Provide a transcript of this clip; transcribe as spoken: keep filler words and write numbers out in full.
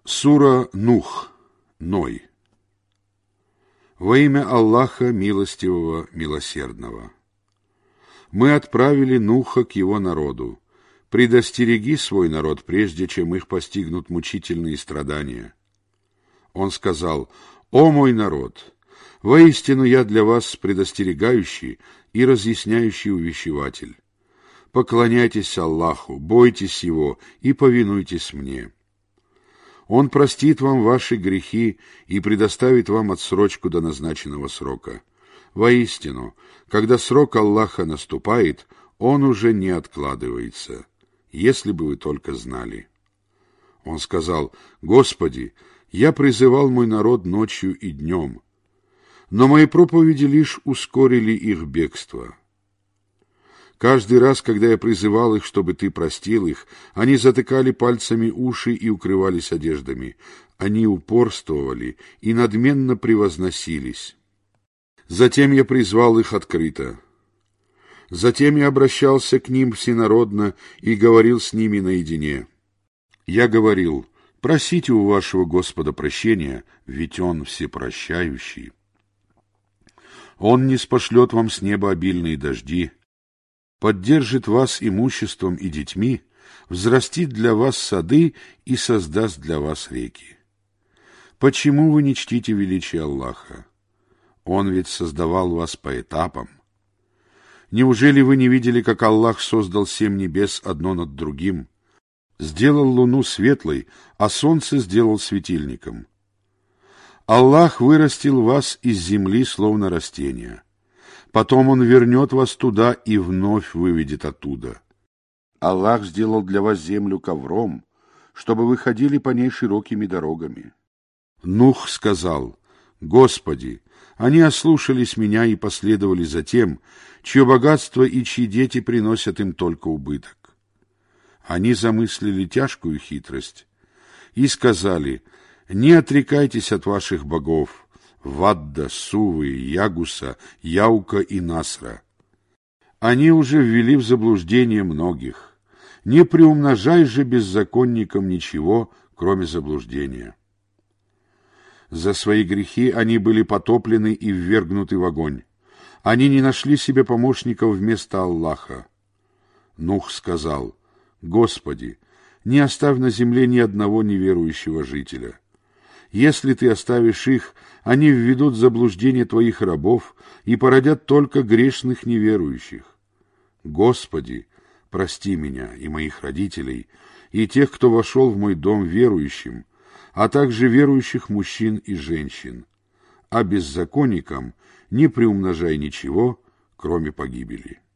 Сура Нух, Ной. Во имя Аллаха Милостивого, Милосердного. Мы отправили Нуха к его народу. Предостереги свой народ, прежде чем их постигнут мучительные страдания. Он сказал: «О мой народ! Воистину я для вас предостерегающий и разъясняющий увещеватель. Поклоняйтесь Аллаху, бойтесь Его и повинуйтесь мне. Он простит вам ваши грехи и предоставит вам отсрочку до назначенного срока. Воистину, когда срок Аллаха наступает, он уже не откладывается, если бы вы только знали». Он сказал: «Господи, я призывал мой народ ночью и днем, но мои проповеди лишь ускорили их бегство. Каждый раз, когда я призывал их, чтобы ты простил их, они затыкали пальцами уши и укрывались одеждами. Они упорствовали и надменно превозносились. Затем я призвал их открыто. Затем я обращался к ним всенародно и говорил с ними наедине. Я говорил: просите у вашего Господа прощения, ведь Он всепрощающий. Он ниспошлет вам с неба обильные дожди, поддержит вас имуществом и детьми, взрастит для вас сады и создаст для вас реки. Почему вы не чтите величие Аллаха? Он ведь создавал вас по этапам. Неужели вы не видели, как Аллах создал семь небес одно над другим, сделал луну светлой, а солнце сделал светильником? Аллах вырастил вас из земли, словно растение. Потом Он вернет вас туда и вновь выведет оттуда. Аллах сделал для вас землю ковром, чтобы вы ходили по ней широкими дорогами. Нух сказал: Господи, они ослушались меня и последовали за тем, чье богатство и чьи дети приносят им только убыток. Они замыслили тяжкую хитрость и сказали: не отрекайтесь от ваших богов, Вадда, Сувы, Ягуса, Яука и Насра. Они уже ввели в заблуждение многих. Не приумножай же беззаконникам ничего, кроме заблуждения. За свои грехи они были потоплены и ввергнуты в огонь. Они не нашли себе помощников вместо Аллаха. Нух сказал: Господи, не оставь на земле ни одного неверующего жителя. Если ты оставишь их, они введут в заблуждение твоих рабов и породят только грешных неверующих. Господи, прости меня и моих родителей, и тех, кто вошел в мой дом верующим, а также верующих мужчин и женщин. А беззаконникам не приумножай ничего, кроме погибели.